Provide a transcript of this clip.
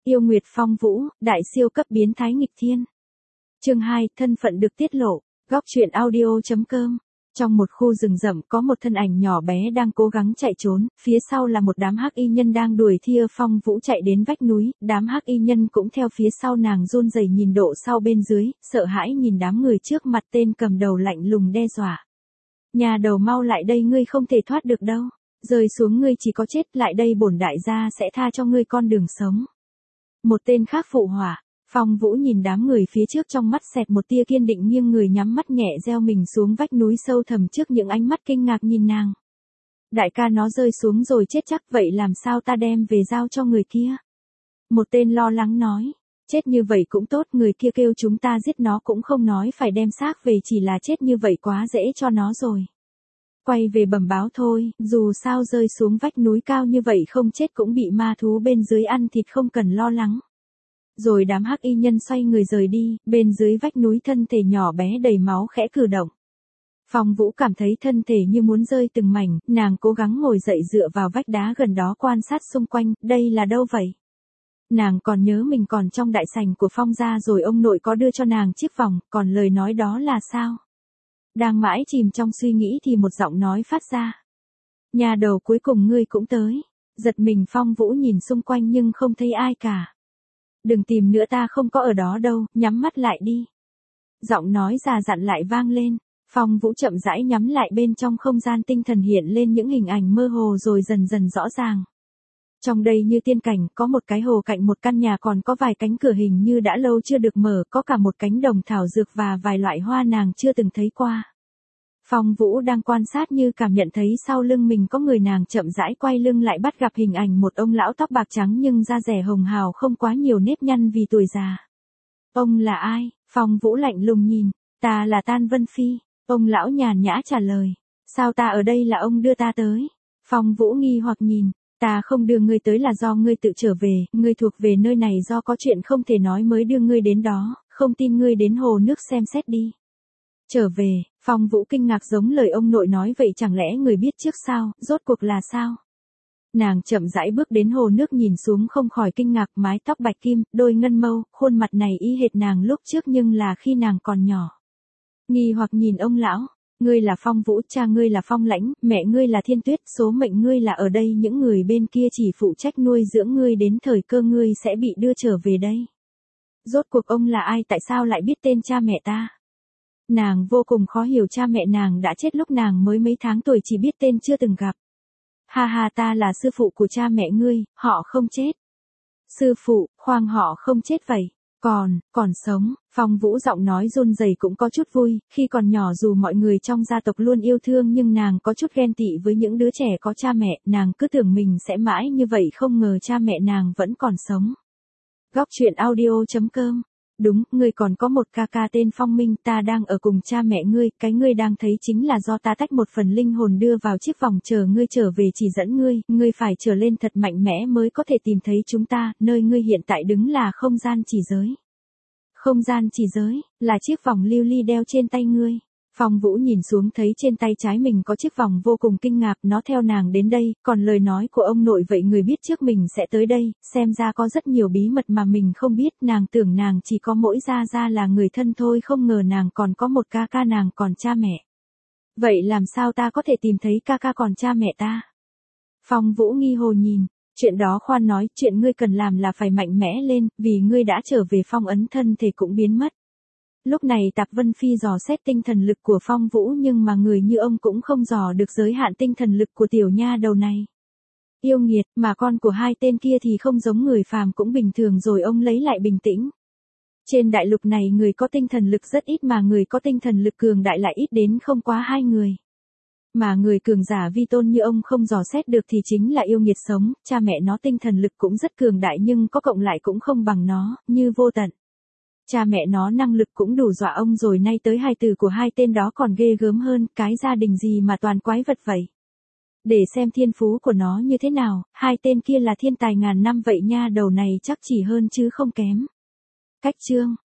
Yêu Nguyệt Phong Vũ, đại siêu cấp biến thái nghịch thiên. Chương 2, thân phận được tiết lộ. Góc truyện audio.com. Trong một khu rừng rậm có một thân ảnh nhỏ bé đang cố gắng chạy trốn, phía sau là một đám hắc y nhân đang đuổi theo Phong Vũ chạy đến vách núi, đám hắc y nhân cũng theo phía sau nàng run rẩy nhìn độ sau bên dưới, sợ hãi nhìn đám người trước mặt, tên cầm đầu lạnh lùng đe dọa. Nhà đầu mau lại đây, ngươi không thể thoát được đâu, rơi xuống ngươi chỉ có chết, lại đây bổn đại gia sẽ tha cho ngươi con đường sống. Một tên khác phụ họa. Phong Vũ nhìn đám người phía trước, trong mắt xẹt một tia kiên định, nghiêng người nhắm mắt nhẹ gieo mình xuống vách núi sâu thẳm trước những ánh mắt kinh ngạc nhìn nàng. Đại ca, nó rơi xuống rồi chết chắc, vậy làm sao ta đem về giao cho người kia? Một tên lo lắng nói. Chết như vậy cũng tốt, người kia kêu chúng ta giết nó cũng không nói phải đem xác về, chỉ là chết như vậy quá dễ cho nó rồi. Quay về bẩm báo thôi, dù sao rơi xuống vách núi cao như vậy không chết cũng bị ma thú bên dưới ăn thịt, không cần lo lắng. Rồi đám hắc y nhân xoay người rời đi, bên dưới vách núi thân thể nhỏ bé đầy máu khẽ cử động. Phong Vũ cảm thấy thân thể như muốn rơi từng mảnh, nàng cố gắng ngồi dậy dựa vào vách đá gần đó quan sát xung quanh, đây là đâu vậy? Nàng còn nhớ mình còn trong đại sảnh của Phong gia rồi ông nội có đưa cho nàng chiếc vòng, còn lời nói đó là sao? Đang mãi chìm trong suy nghĩ thì một giọng nói phát ra. Nhà đầu, cuối cùng ngươi cũng tới. Giật mình Phong Vũ nhìn xung quanh nhưng không thấy ai cả. Đừng tìm nữa, ta không có ở đó đâu, nhắm mắt lại đi. Giọng nói già dặn lại vang lên. Phong Vũ chậm rãi nhắm lại, bên trong không gian tinh thần hiện lên những hình ảnh mơ hồ rồi dần dần rõ ràng. Trong đây như tiên cảnh, có một cái hồ cạnh một căn nhà, còn có vài cánh cửa hình như đã lâu chưa được mở, có cả một cánh đồng thảo dược và vài loại hoa nàng chưa từng thấy qua. Phong Vũ đang quan sát như cảm nhận thấy sau lưng mình có người, nàng chậm rãi quay lưng lại, bắt gặp hình ảnh một ông lão tóc bạc trắng nhưng da dẻ hồng hào, không quá nhiều nếp nhăn vì tuổi già. Ông là ai? Phong Vũ lạnh lùng nhìn. Ta là Tan Vân Phi. Ông lão nhàn nhã trả lời. Sao ta ở đây, là ông đưa ta tới? Phong Vũ nghi hoặc nhìn. Ta không đưa ngươi tới, là do ngươi tự trở về, ngươi thuộc về nơi này do có chuyện không thể nói mới đưa ngươi đến đó, không tin ngươi đến hồ nước xem xét đi. Trở về, Phong Vũ kinh ngạc, giống lời ông nội nói vậy, chẳng lẽ người biết trước sao, rốt cuộc là sao? Nàng chậm rãi bước đến hồ nước, nhìn xuống không khỏi kinh ngạc, mái tóc bạch kim, đôi ngân mâu, khuôn mặt này y hệt nàng lúc trước nhưng là khi nàng còn nhỏ. Nghi hoặc nhìn ông lão. Ngươi là Phong Vũ, cha ngươi là Phong Lãnh, mẹ ngươi là Thiên Tuyết, số mệnh ngươi là ở đây, những người bên kia chỉ phụ trách nuôi dưỡng ngươi, đến thời cơ ngươi sẽ bị đưa trở về đây. Rốt cuộc ông là ai, tại sao lại biết tên cha mẹ ta? Nàng vô cùng khó hiểu, cha mẹ nàng đã chết lúc nàng mới mấy tháng tuổi, chỉ biết tên chưa từng gặp. Ha ha, ta là sư phụ của cha mẹ ngươi, họ không chết. Sư phụ, khoan, họ không chết vậy. Còn sống. Phong Vũ giọng nói run rẩy cũng có chút vui, khi còn nhỏ dù mọi người trong gia tộc luôn yêu thương nhưng nàng có chút ghen tị với những đứa trẻ có cha mẹ, nàng cứ tưởng mình sẽ mãi như vậy, không ngờ cha mẹ nàng vẫn còn sống. Góc truyện audio.com. Đúng, ngươi còn có một ca ca tên Phong Minh, ta đang ở cùng cha mẹ ngươi, cái ngươi đang thấy chính là do ta tách một phần linh hồn đưa vào chiếc vòng, chờ ngươi trở về chỉ dẫn ngươi phải trở lên thật mạnh mẽ mới có thể tìm thấy chúng ta, nơi ngươi hiện tại đứng là không gian chỉ giới. Không gian chỉ giới, là chiếc vòng lưu ly đeo trên tay ngươi. Phong Vũ nhìn xuống thấy trên tay trái mình có chiếc vòng, vô cùng kinh ngạc, nó theo nàng đến đây, còn lời nói của ông nội vậy, người biết trước mình sẽ tới đây, xem ra có rất nhiều bí mật mà mình không biết, nàng tưởng nàng chỉ có mỗi Gia là người thân thôi, không ngờ nàng còn có một ca ca, nàng còn cha mẹ. Vậy làm sao ta có thể tìm thấy ca ca còn cha mẹ ta? Phong Vũ nghi hồ nhìn. Chuyện đó khoan nói, chuyện ngươi cần làm là phải mạnh mẽ lên, vì ngươi đã trở về, phong ấn thân thể cũng biến mất. Lúc này Tạp Vân Phi dò xét tinh thần lực của Phong Vũ, nhưng mà người như ông cũng không dò được giới hạn tinh thần lực của tiểu nha đầu này. Yêu nghiệt, mà con của hai tên kia thì không giống người phàm, cũng bình thường rồi. Ông lấy lại bình tĩnh. Trên đại lục này người có tinh thần lực rất ít, mà người có tinh thần lực cường đại lại ít đến không quá 2 người. Mà người cường giả vi tôn như ông không dò xét được thì chính là yêu nghiệt sống, cha mẹ nó tinh thần lực cũng rất cường đại nhưng có cộng lại cũng không bằng nó, như vô tận. Cha mẹ nó năng lực cũng đủ dọa ông rồi, nay tới hai từ của hai tên đó còn ghê gớm hơn, cái gia đình gì mà toàn quái vật vậy. Để xem thiên phú của nó như thế nào, hai tên kia là thiên tài ngàn năm vậy, nha đầu này chắc chỉ hơn chứ không kém. Cách chương.